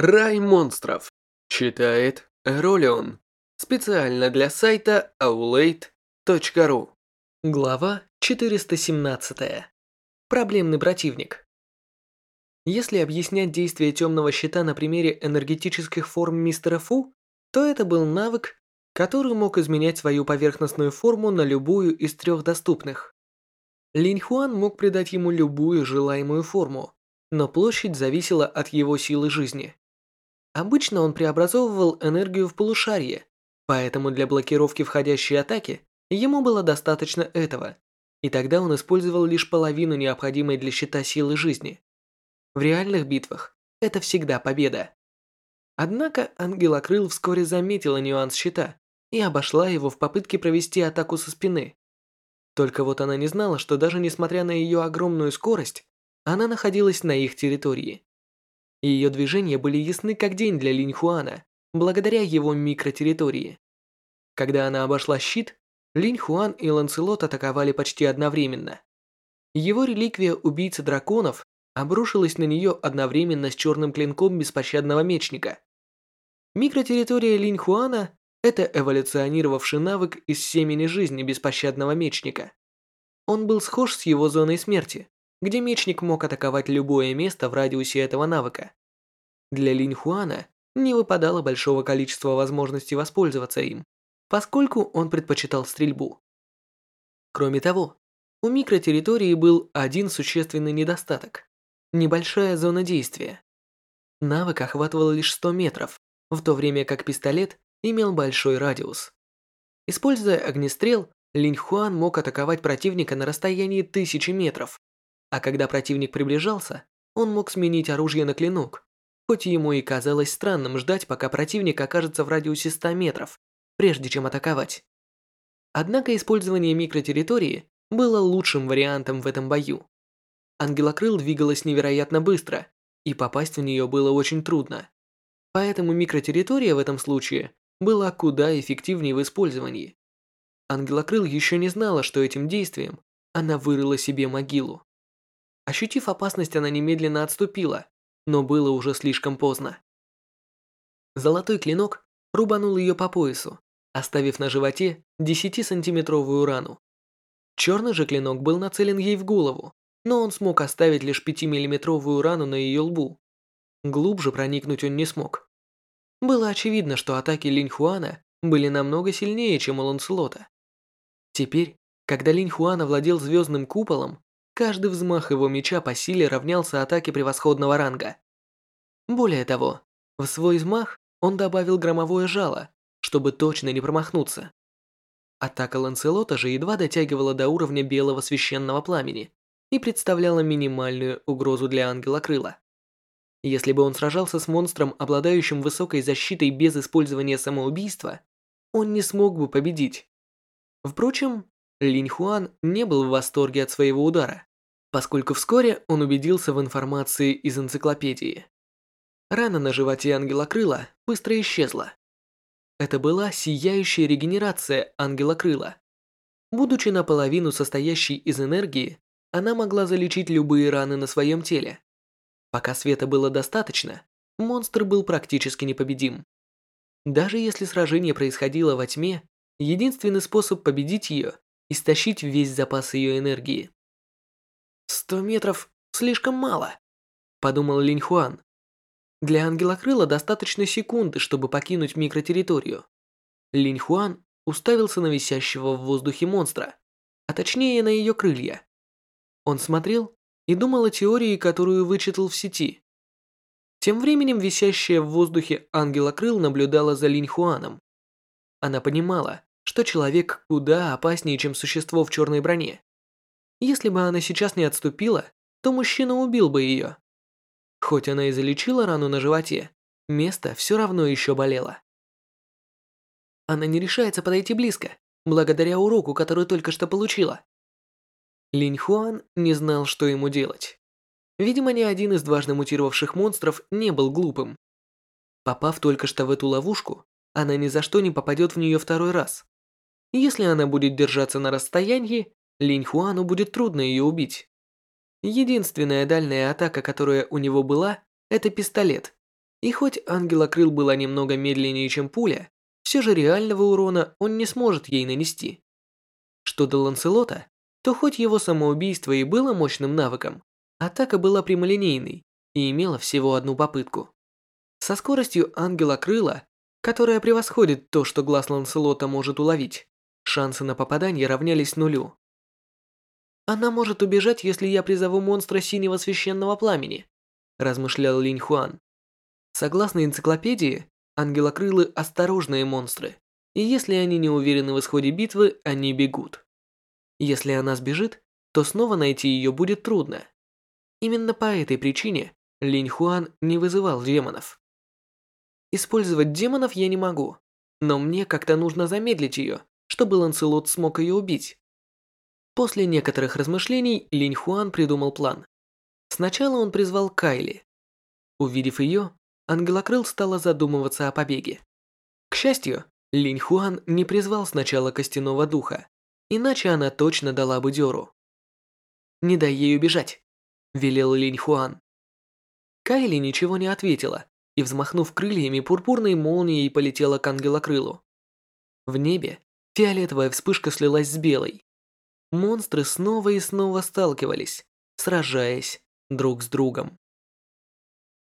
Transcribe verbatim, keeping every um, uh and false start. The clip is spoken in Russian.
Рай монстров. Читает Ролион. Специально для сайта аулейт точка ру. Глава четыреста семнадцать. Проблемный противник. Если объяснять действие темного щита на примере энергетических форм мистера Фу, то это был навык, который мог изменять свою поверхностную форму на любую из трех доступных. Линь Хуан мог придать ему любую желаемую форму, но площадь зависела от его силы жизни. Обычно он преобразовывал энергию в полушарие, поэтому для блокировки входящей атаки ему было достаточно этого, и тогда он использовал лишь половину необходимой для щита силы жизни. В реальных битвах это всегда победа. Однако Ангелокрыл вскоре заметила нюанс щита и обошла его в попытке провести атаку со спины. Только вот она не знала, что даже несмотря на ее огромную скорость, она находилась на их территории. Ее движения были ясны как день для Линь Хуана, благодаря его микротерритории. Когда она обошла щит, Линь Хуан и Ланселот атаковали почти одновременно. Его реликвия убийцы драконов обрушилась на нее одновременно с черным клинком беспощадного мечника. Микротерритория Линь Хуана – это эволюционировавший навык из семени жизни беспощадного мечника. Он был схож с его зоной смерти, где мечник мог атаковать любое место в радиусе этого навыка. Для Линь Хуана не выпадало большого количества возможностей воспользоваться им, поскольку он предпочитал стрельбу. Кроме того, у микротерритории был один существенный недостаток – небольшая зона действия. Навык охватывал лишь сто метров, в то время как пистолет имел большой радиус. Используя огнестрел, Линь Хуан мог атаковать противника на расстоянии тысячи метров, а когда противник приближался, он мог сменить оружие на клинок, хоть ему и казалось странным ждать, пока противник окажется в радиусе ста метров, прежде чем атаковать. Однако использование микротерритории было лучшим вариантом в этом бою. Ангелокрыл двигалась невероятно быстро, и попасть в нее было очень трудно. Поэтому микротерритория в этом случае была куда эффективнее в использовании. Ангелокрыл еще не знала, что этим действием она вырыла себе могилу. Ощутив опасность, она немедленно отступила, но было уже слишком поздно. Золотой клинок рубанул ее по поясу, оставив на животе десятисантиметровую рану. Черный же клинок был нацелен ей в голову, но он смог оставить лишь пятимиллиметровую рану на ее лбу. Глубже проникнуть он не смог. Было очевидно, что атаки Линь Хуана были намного сильнее, чем у Ланселота. Теперь, когда Линь Хуан овладел звездным куполом, каждый взмах его меча по силе равнялся атаке превосходного ранга. Более того, в свой взмах он добавил громовое жало, чтобы точно не промахнуться. Атака Ланселота же едва дотягивала до уровня белого священного пламени и представляла минимальную угрозу для Ангелокрыла. Если бы он сражался с монстром, обладающим высокой защитой без использования самоубийства, он не смог бы победить. Впрочем, Линь Хуан не был в восторге от своего удара, поскольку вскоре он убедился в информации из энциклопедии. Рана на животе Ангелокрыла быстро исчезла. Это была сияющая регенерация Ангелокрыла. Будучи наполовину состоящей из энергии, она могла залечить любые раны на своем теле. Пока света было достаточно, монстр был практически непобедим. Даже если сражение происходило во тьме, единственный способ победить ее – истощить весь запас ее энергии. «Сто метров слишком мало», – подумал Линь Хуан. Для Ангелокрыла достаточно секунды, чтобы покинуть микротерриторию. Линь Хуан уставился на висящего в воздухе монстра, а точнее на ее крылья. Он смотрел и думал о теории, которую вычитал в сети. Тем временем висящая в воздухе Ангелокрыл наблюдала за Линь Хуаном. Она понимала, что человек куда опаснее, чем существо в черной броне. Если бы она сейчас не отступила, то мужчина убил бы ее. Хоть она и залечила рану на животе, место все равно еще болело. Она не решается подойти близко, благодаря уроку, который только что получила. Линь Хуан не знал, что ему делать. Видимо, ни один из дважды мутировавших монстров не был глупым. Попав только что в эту ловушку, она ни за что не попадет в нее второй раз. Если она будет держаться на расстоянии, Линь Хуану будет трудно ее убить. Единственная дальняя атака, которая у него была, это пистолет, И хоть ангелокрыл была немного медленнее, чем пуля, все же реального урона он не сможет ей нанести. Что до Ланселота, то хоть его самоубийство и было мощным навыком, атака была прямолинейной и имела всего одну попытку. Со скоростью ангела-крыла, которая превосходит то, что глаз Ланселота может уловить, шансы на попадание равнялись нулю. «Она может убежать, если я призову монстра синего священного пламени», размышлял Линь Хуан. Согласно энциклопедии, ангелокрылы – осторожные монстры, и если они не уверены в исходе битвы, они бегут. Если она сбежит, то снова найти ее будет трудно. Именно по этой причине Линь Хуан не вызывал демонов. Использовать демонов я не могу, но мне как-то нужно замедлить ее, чтобы Ланселот смог ее убить. После некоторых размышлений Линь Хуан придумал план. Сначала он призвал Кайли. Увидев ее, ангелокрыл стала задумываться о побеге. К счастью, Линь Хуан не призвал сначала костяного духа, иначе она точно дала бы дёру. «Не дай ей убежать», – велел Линь Хуан. Кайли ничего не ответила и, взмахнув крыльями, пурпурной молнией полетела к ангелокрылу. В небе фиолетовая вспышка слилась с белой. Монстры снова и снова сталкивались, сражаясь друг с другом.